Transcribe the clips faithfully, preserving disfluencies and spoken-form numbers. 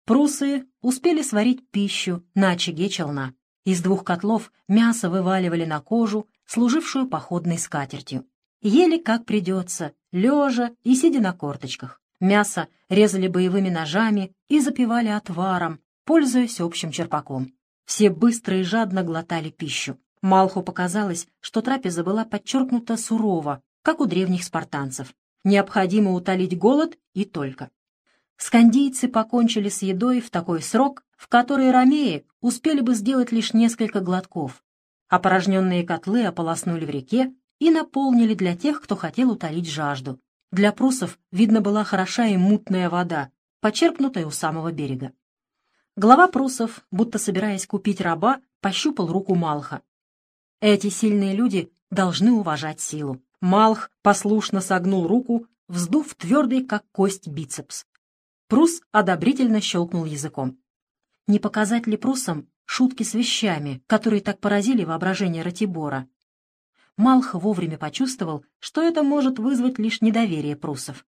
Прусы успели сварить пищу на очаге челна. Из двух котлов мясо вываливали на кожу, служившую походной скатертью. Ели как придется, лежа и сидя на корточках. Мясо резали боевыми ножами и запивали отваром, пользуясь общим черпаком. Все быстро и жадно глотали пищу. Малху показалось, что трапеза была подчеркнута сурово, как у древних спартанцев. Необходимо утолить голод и только. Скандийцы покончили с едой в такой срок, в который ромеи успели бы сделать лишь несколько глотков. Опорожненные котлы ополоснули в реке и наполнили для тех, кто хотел утолить жажду. Для прусов, видно, была хороша и мутная вода, почерпнутая у самого берега. Глава прусов, будто собираясь купить раба, пощупал руку Малха. Эти сильные люди должны уважать силу. Малх послушно согнул руку, вздув твердый, как кость, бицепс. Прус одобрительно щелкнул языком. Не показать ли прусам шутки с вещами, которые так поразили воображение Ратибора? Малх вовремя почувствовал, что это может вызвать лишь недоверие прусов.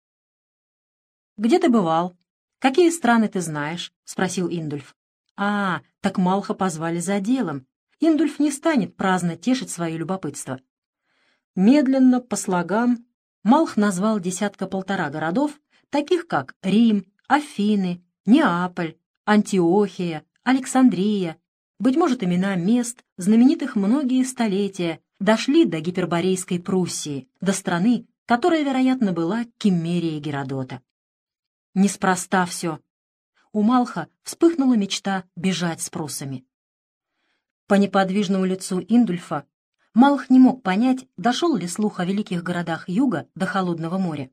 «Где ты бывал? Какие страны ты знаешь?» — спросил Индульф. «А, так Малха позвали за делом. Индульф не станет праздно тешить свое любопытство». Медленно, по слогам, Малх назвал десятка-полтора городов, таких как Рим, Афины, Неаполь, Антиохия, Александрия. Быть может, имена мест, знаменитых многие столетия, дошли до гиперборейской Пруссии, до страны, которая, вероятно, была Киммерией Геродота. Неспроста все. У Малха вспыхнула мечта бежать с прусами. По неподвижному лицу Индульфа Малх не мог понять, дошел ли слух о великих городах юга до Холодного моря.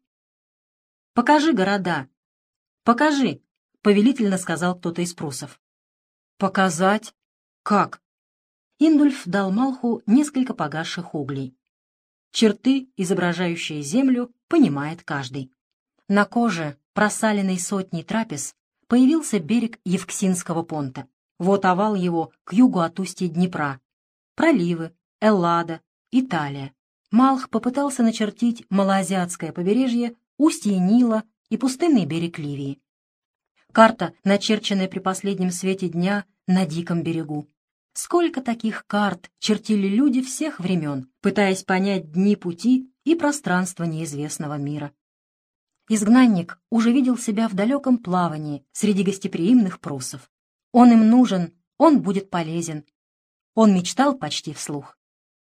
«Покажи города! Покажи!» — повелительно сказал кто-то из прусов. «Показать? Как?» Индульф дал Малху несколько погасших углей. Черты, изображающие землю, понимает каждый. На коже, просаленной сотней трапез, появился берег Евксинского понта. Вот овал его к югу от устья Днепра. Проливы, Эллада, Италия. Малх попытался начертить малоазиатское побережье, устье Нила и пустынный берег Ливии. Карта, начерченная при последнем свете дня на диком берегу. Сколько таких карт чертили люди всех времен, пытаясь понять дни пути и пространство неизвестного мира. Изгнанник уже видел себя в далеком плавании среди гостеприимных прусов. Он им нужен, он будет полезен. Он мечтал почти вслух.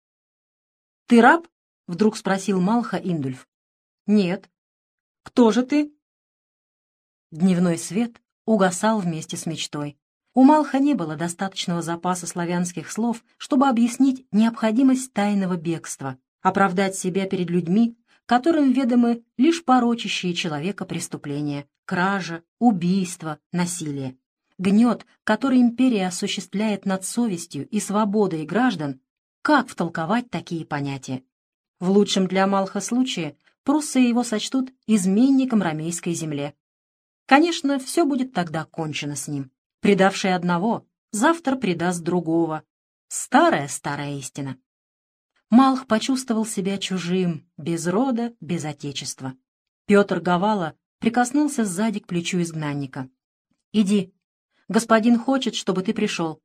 «Ты раб?» — вдруг спросил Малха Индульф. «Нет». «Кто же ты?» Дневной свет угасал вместе с мечтой. У Малха не было достаточного запаса славянских слов, чтобы объяснить необходимость тайного бегства, оправдать себя перед людьми, которым ведомы лишь порочащие человека преступления, кража, убийство, насилие. Гнет, который империя осуществляет над совестью и свободой граждан, как втолковать такие понятия? В лучшем для Малха случае пруссы его сочтут изменником ромейской земле. Конечно, все будет тогда кончено с ним. Предавший одного, завтра предаст другого. Старая-старая истина. Малх почувствовал себя чужим, без рода, без отечества. Петр Гавала прикоснулся сзади к плечу изгнанника. «Иди. Господин хочет, чтобы ты пришел».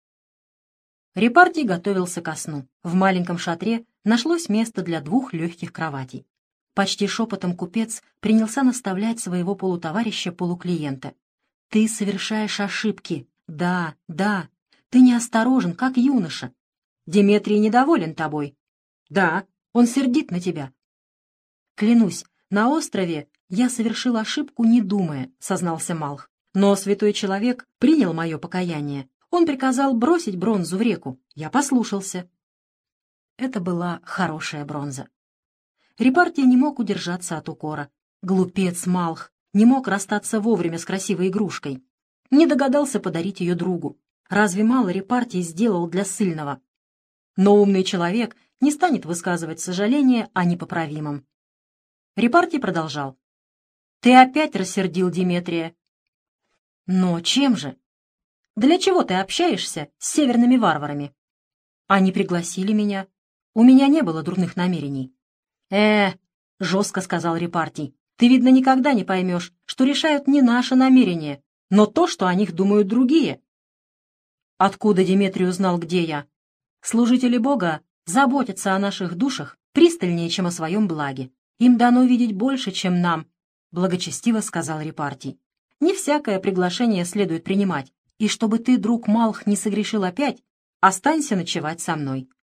Репартий готовился ко сну. В маленьком шатре нашлось место для двух легких кроватей. Почти шепотом купец принялся наставлять своего полутоварища-полуклиента. «Ты совершаешь ошибки. Да, да. Ты неосторожен, как юноша. Деметрий недоволен тобой. Да, он сердит на тебя». «Клянусь, на острове я совершил ошибку, не думая», — сознался Малх. «Но святой человек принял мое покаяние. Он приказал бросить бронзу в реку. Я послушался». Это была хорошая бронза. Репартий не мог удержаться от укора. Глупец Малх не мог расстаться вовремя с красивой игрушкой. Не догадался подарить ее другу. Разве мало Репартий сделал для ссыльного? Но умный человек не станет высказывать сожаление о непоправимом. Репартий продолжал. «Ты опять рассердил Деметрия». «Но чем же? Для чего ты общаешься с северными варварами?» «Они пригласили меня. У меня не было дурных намерений». «Э, — жестко сказал Репартий, — ты, видно, никогда не поймешь, что решают не наши намерения, но то, что о них думают другие. Откуда Деметрий узнал, где я? Служители Бога заботятся о наших душах пристальнее, чем о своем благе. Им дано видеть больше, чем нам, — благочестиво сказал Репартий. Не всякое приглашение следует принимать, и чтобы ты, друг Малх, не согрешил опять, останься ночевать со мной.